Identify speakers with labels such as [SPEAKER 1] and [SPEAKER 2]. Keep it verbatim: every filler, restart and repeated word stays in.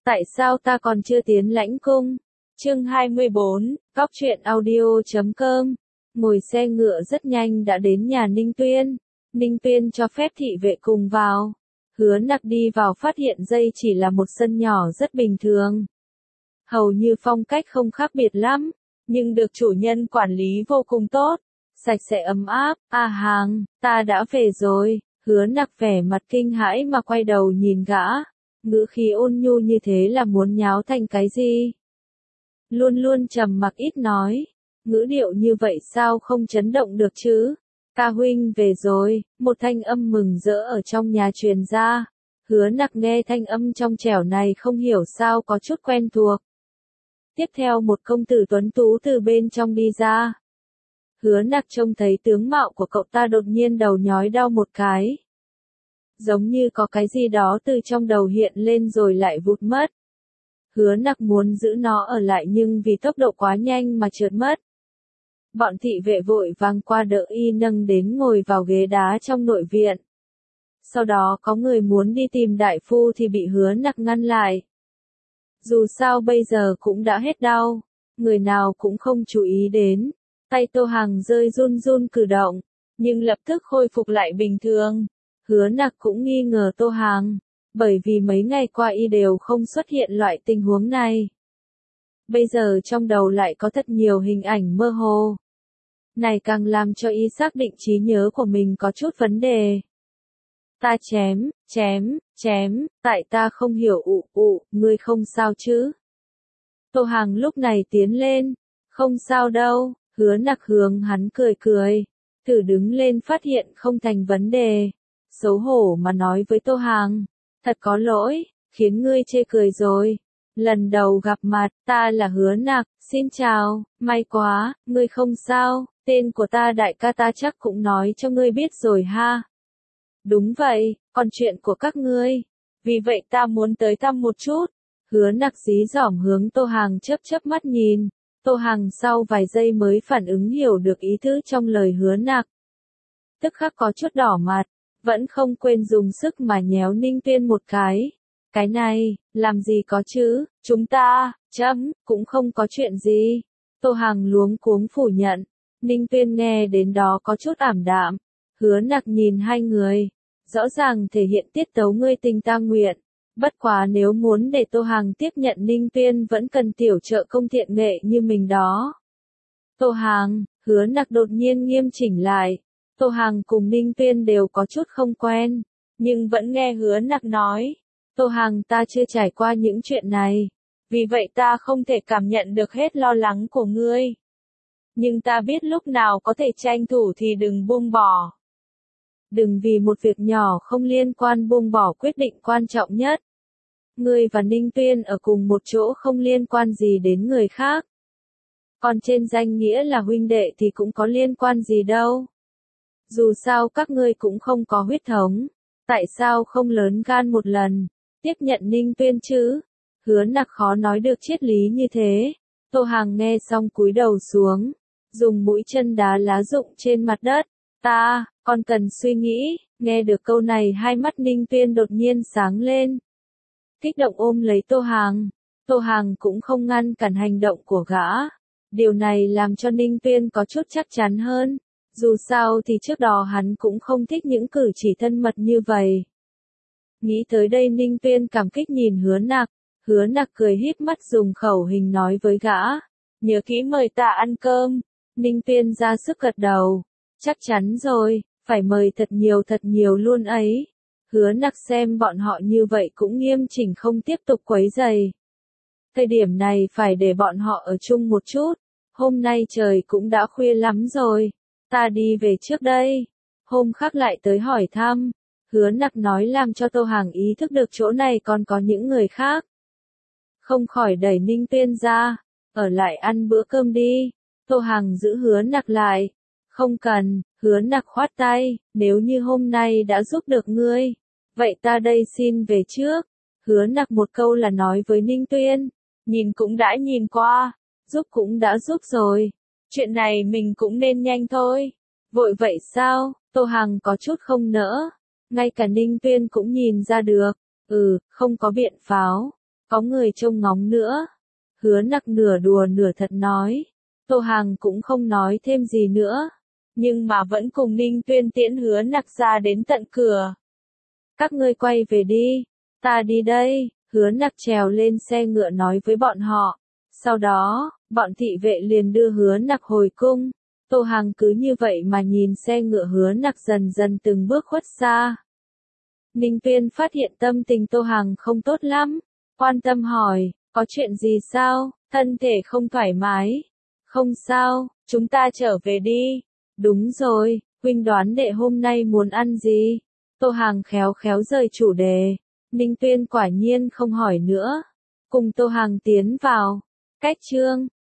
[SPEAKER 1] Tại sao ta còn chưa tiến lãnh cung? Chương hai mươi bốn, Góc truyện audio.com. Ngồi xe ngựa rất nhanh đã đến nhà Ninh Tuyên. Ninh Tuyên cho phép thị vệ cùng vào. Hứa Nặc đi vào phát hiện đây chỉ là một sân nhỏ rất bình thường. Hầu như phong cách không khác biệt lắm, nhưng được chủ nhân quản lý vô cùng tốt, sạch sẽ ấm áp. A Hàng, ta đã về rồi. Hứa Nặc vẻ mặt kinh hãi mà quay đầu nhìn gã. Ngữ khí ôn nhu như thế là muốn nháo thành cái gì? Luôn luôn trầm mặc ít nói. Ngữ điệu như vậy sao không chấn động được chứ? Ca huynh về rồi, một thanh âm mừng rỡ ở trong nhà truyền ra. Hứa Nặc nghe thanh âm trong trẻo này không hiểu sao có chút quen thuộc. Tiếp theo một công tử tuấn tú từ bên trong đi ra. Hứa Nặc trông thấy tướng mạo của cậu ta đột nhiên đầu nhói đau một cái. Giống như có cái gì đó từ trong đầu hiện lên rồi lại vụt mất. Hứa Nặc muốn giữ nó ở lại nhưng vì tốc độ quá nhanh mà trượt mất. Bọn thị vệ vội vàng qua đỡ y nâng đến ngồi vào ghế đá trong nội viện. Sau đó có người muốn đi tìm đại phu thì bị Hứa Nặc ngăn lại. Dù sao bây giờ cũng đã hết đau, người nào cũng không chú ý đến. Tay Tô Hằng rơi run run cử động, nhưng lập tức khôi phục lại bình thường. Hứa Nặc cũng nghi ngờ Tô Hằng, bởi vì mấy ngày qua y đều không xuất hiện loại tình huống này. Bây giờ trong đầu lại có thật nhiều hình ảnh mơ hồ. Này càng làm cho y xác định trí nhớ của mình có chút vấn đề. Ta chém, chém, chém, tại ta không hiểu ụ ụ, ngươi không sao chứ? Tô Hằng lúc này tiến lên, không sao đâu. Hứa Nặc hướng hắn cười cười, thử đứng lên phát hiện không thành vấn đề. Xấu hổ mà nói với Tô Hằng, thật có lỗi, khiến ngươi chê cười rồi. Lần đầu gặp mặt, ta là Hứa Nặc, xin chào, may quá, ngươi không sao, tên của ta đại ca ta chắc cũng nói cho ngươi biết rồi ha. Đúng vậy, còn chuyện của các ngươi, vì vậy ta muốn tới thăm một chút. Hứa Nặc dí dỏm hướng Tô Hằng chớp chớp mắt nhìn. Tô Hằng sau vài giây mới phản ứng hiểu được ý tứ trong lời Hứa Nặc. Tức khắc có chút đỏ mặt, vẫn không quên dùng sức mà nhéo Ninh Tuyên một cái. Cái này, làm gì có chứ, chúng ta, chấm, cũng không có chuyện gì. Tô Hằng luống cuống phủ nhận. Ninh Tuyên nghe đến đó có chút ảm đạm. Hứa Nặc nhìn hai người, rõ ràng thể hiện tiết tấu ngươi tình ta nguyện. Bất quá nếu muốn để Tô Hằng tiếp nhận Ninh Tuyên vẫn cần tiểu trợ công thiện nghệ như mình đó. Tô Hằng, Hứa Nặc đột nhiên nghiêm chỉnh lại. Tô Hằng cùng Ninh Tuyên đều có chút không quen, nhưng vẫn nghe Hứa Nặc nói. Tô Hằng, ta chưa trải qua những chuyện này, vì vậy ta không thể cảm nhận được hết lo lắng của ngươi. Nhưng ta biết lúc nào có thể tranh thủ thì đừng buông bỏ. Đừng vì một việc nhỏ không liên quan buông bỏ quyết định quan trọng nhất. Ngươi và Ninh Tuyên ở cùng một chỗ không liên quan gì đến người khác. Còn trên danh nghĩa là huynh đệ thì cũng có liên quan gì đâu. Dù sao các ngươi cũng không có huyết thống. Tại sao không lớn gan một lần, tiếp nhận Ninh Tuyên chứ? Hứa Nặc khó nói được triết lý như thế. Tô Hằng nghe xong cúi đầu xuống, dùng mũi chân đá lá rụng trên mặt đất. Ta, còn cần suy nghĩ. Nghe được câu này hai mắt Ninh Tuyên đột nhiên sáng lên. Kích động ôm lấy Tô Hằng. Tô Hằng cũng không ngăn cản hành động của gã. Điều này làm cho Ninh Tuyên có chút chắc chắn hơn. Dù sao thì trước đó hắn cũng không thích những cử chỉ thân mật như vậy. Nghĩ tới đây Ninh Tuyên cảm kích nhìn Hứa Nặc. Hứa Nặc cười híp mắt dùng khẩu hình nói với gã. Nhớ kỹ mời ta ăn cơm. Ninh Tuyên ra sức gật đầu. Chắc chắn rồi, phải mời thật nhiều thật nhiều luôn ấy. Hứa Nặc xem bọn họ như vậy cũng nghiêm chỉnh không tiếp tục quấy rầy. Thời điểm này phải để bọn họ ở chung một chút. Hôm nay trời cũng đã khuya lắm rồi. Ta đi về trước đây. Hôm khác lại tới hỏi thăm. Hứa Nặc nói làm cho Tô Hằng ý thức được chỗ này còn có những người khác. Không khỏi đẩy Ninh Tuyên ra. Ở lại ăn bữa cơm đi. Tô Hằng giữ Hứa Nặc lại. Không cần. Hứa Nặc khoát tay. Nếu như hôm nay đã giúp được ngươi, vậy ta đây xin về trước. Hứa Nặc một câu là nói với Ninh Tuyên. Nhìn cũng đã nhìn qua. Giúp cũng đã giúp rồi. Chuyện này mình cũng nên nhanh thôi. Vội vậy sao? Tô Hằng có chút không nỡ. Ngay cả Ninh Tuyên cũng nhìn ra được. Ừ, không có biện pháo. có người trông ngóng nữa. Hứa Nặc nửa đùa nửa thật nói. Tô Hằng cũng không nói thêm gì nữa, nhưng mà vẫn cùng Ninh Tuyên tiễn Hứa Nặc ra đến tận cửa. Các ngươi quay về đi, ta đi đây. Hứa Nặc trèo lên xe ngựa nói với bọn họ. Sau đó, bọn thị vệ liền đưa Hứa Nặc hồi cung. Tô Hằng cứ như vậy mà nhìn xe ngựa Hứa Nặc dần dần từng bước khuất xa. Ninh Tuyên phát hiện tâm tình Tô Hằng không tốt lắm, quan tâm hỏi, có chuyện gì sao, thân thể không thoải mái? Không sao, chúng ta trở về đi. Đúng rồi, huynh đoán đệ hôm nay muốn ăn gì? Tô Hằng khéo khéo rời chủ đề. Ninh Tuyên quả nhiên không hỏi nữa. Cùng Tô Hằng tiến vào. Cách chương